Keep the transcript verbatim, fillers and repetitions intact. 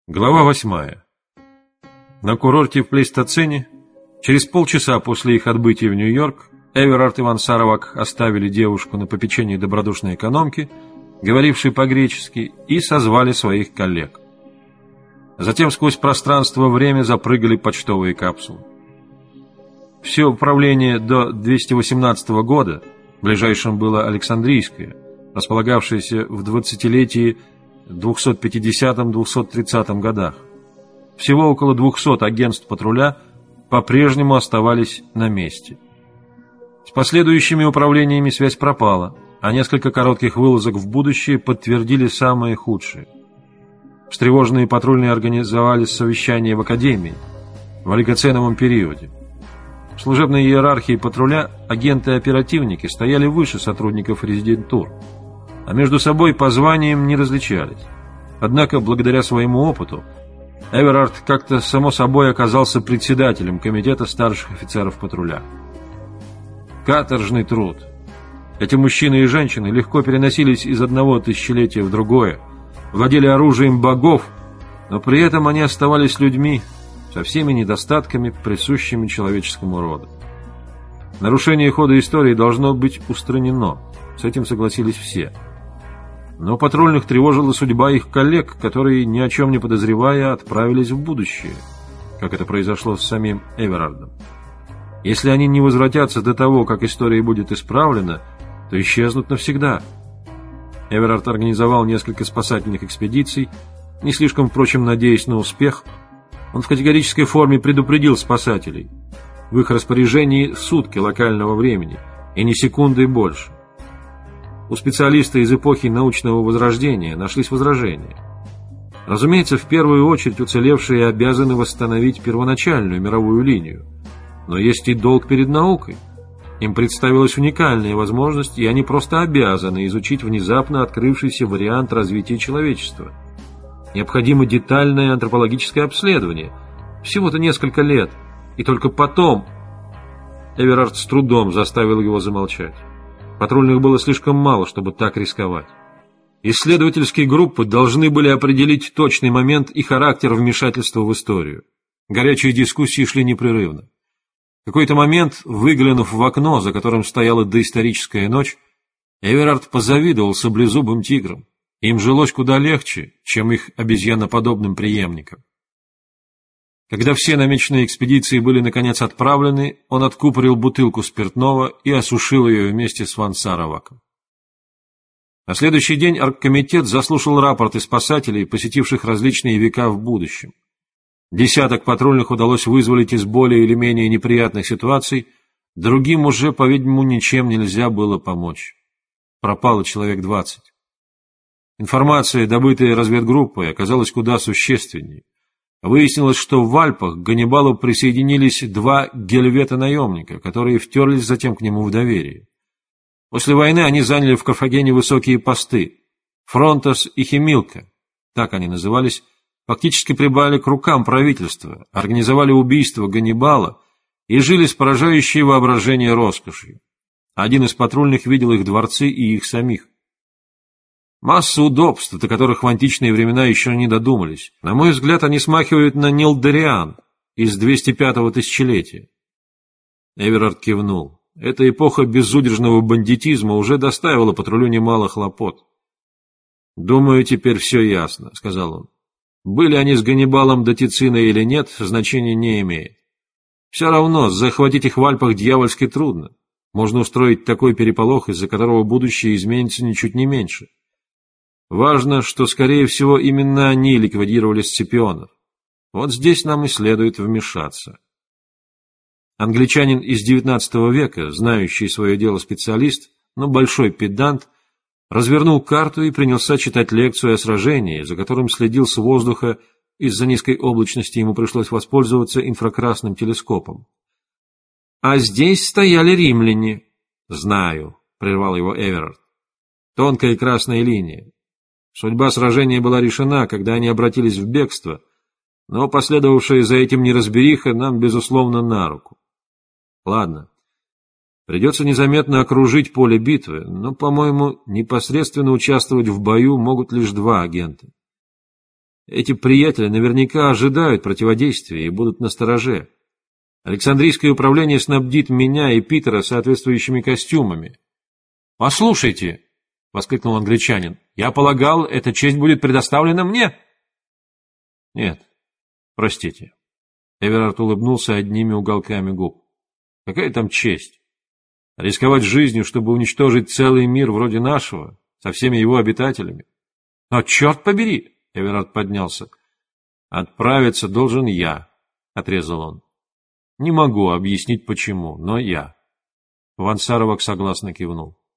Глава восьмая. На курорте в Плейстоцене, через полчаса после их отбытия в Нью-Йорк, Эверард и Ван Саравак оставили девушку на попечении добродушной экономки, говорившей по-гречески, и созвали своих коллег. Затем сквозь пространство-время запрыгали почтовые капсулы. Все управление до двести восемнадцатого года, ближайшим было Александрийское, располагавшееся в двадцатилетии двухсот пятидесятом — двухсот тридцатом годах. Всего около двухсот агентств патруля по-прежнему оставались на месте. С последующими управлениями связь пропала, а несколько коротких вылазок в будущее подтвердили самое худшее. Встревоженные патрульные организовали совещание в Академии в олигоценовом периоде. В служебной иерархии патруля агенты и оперативники стояли выше сотрудников резидентур, а между собой по званиям не различались. Однако, благодаря своему опыту, Эверард как-то само собой оказался председателем комитета старших офицеров патруля. Каторжный труд. Эти мужчины и женщины легко переносились из одного тысячелетия в другое, владели оружием богов, но при этом они оставались людьми со всеми недостатками, присущими человеческому роду. Нарушение хода истории должно быть устранено, с этим согласились все. Но патрульных тревожила судьба их коллег, которые, ни о чем не подозревая, отправились в будущее, как это произошло с самим Эверардом. Если они не возвратятся до того, как история будет исправлена, то исчезнут навсегда. Эверард организовал несколько спасательных экспедиций, не слишком, впрочем, надеясь на успех. Он в категорической форме предупредил спасателей. В их распоряжении сутки локального времени, и ни секунды больше. У специалиста из эпохи научного возрождения нашлись возражения. Разумеется, в первую очередь уцелевшие обязаны восстановить первоначальную мировую линию. Но есть и долг перед наукой. Им представилась уникальная возможность, и они просто обязаны изучить внезапно открывшийся вариант развития человечества. Необходимо детальное антропологическое обследование. Всего-то несколько лет. И только потом... Эверард с трудом заставил его замолчать. Патрульных было слишком мало, чтобы так рисковать. Исследовательские группы должны были определить точный момент и характер вмешательства в историю. Горячие дискуссии шли непрерывно. В какой-то момент, выглянув в окно, за которым стояла доисторическая ночь, Эверард позавидовал саблезубым тиграм. Им жилось куда легче, чем их обезьяноподобным преемникам. Когда все намеченные экспедиции были наконец отправлены, он откупорил бутылку спиртного и осушил ее вместе с Ван Сараваком. На следующий день оргкомитет заслушал рапорты спасателей, посетивших различные века в будущем. Десяток патрульных удалось вызволить из более или менее неприятных ситуаций, другим уже, по-видимому, ничем нельзя было помочь. Пропало человек двадцать. Информация, добытая разведгруппой, оказалась куда существеннее. Выяснилось, что в Альпах к Ганнибалу присоединились два гельвета-наемника, которые втерлись затем к нему в доверие. После войны они заняли в Карфагене высокие посты. Фронтос и Химилка, так они назывались, фактически прибавили к рукам правительства, организовали убийство Ганнибала и жили с поражающей воображение роскошью. Один из патрульных видел их дворцы и их самих. Масса удобств, до которых в античные времена еще не додумались. На мой взгляд, они смахивают на Нилдариан из двести пятого тысячелетия. Эверард кивнул. Эта эпоха безудержного бандитизма уже доставила патрулю немало хлопот. «Думаю, теперь все ясно», — сказал он. «Были они с Ганнибалом до Тицина или нет, значения не имеет. Все равно захватить их в Альпах дьявольски трудно. Можно устроить такой переполох, из-за которого будущее изменится ничуть не меньше. Важно, что, скорее всего, именно они ликвидировали сципионов. Вот здесь нам и следует вмешаться». Англичанин из девятнадцатого века, знающий свое дело специалист, но большой педант, развернул карту и принялся читать лекцию о сражении, за которым следил с воздуха. Из-за низкой облачности ему пришлось воспользоваться инфракрасным телескопом. «А здесь стояли римляне». «Знаю», — прервал его Эверард. «Тонкая красная линия. Судьба сражения была решена, когда они обратились в бегство, но последовавшая за этим неразбериха нам, безусловно, на руку. Ладно, придется незаметно окружить поле битвы, но, по-моему, непосредственно участвовать в бою могут лишь два агента. Эти приятели наверняка ожидают противодействия и будут настороже. Александрийское управление снабдит меня и Питера соответствующими костюмами. — Послушайте, — воскликнул англичанин, — я полагал, эта честь будет предоставлена мне. — Нет, простите. Эверард улыбнулся одними уголками губ. — Какая там честь? Рисковать жизнью, чтобы уничтожить целый мир вроде нашего, со всеми его обитателями? — Но черт побери! — Эверард поднялся. — Отправиться должен я, — отрезал он. — Не могу объяснить почему, но я. Ван Саровак согласно кивнул.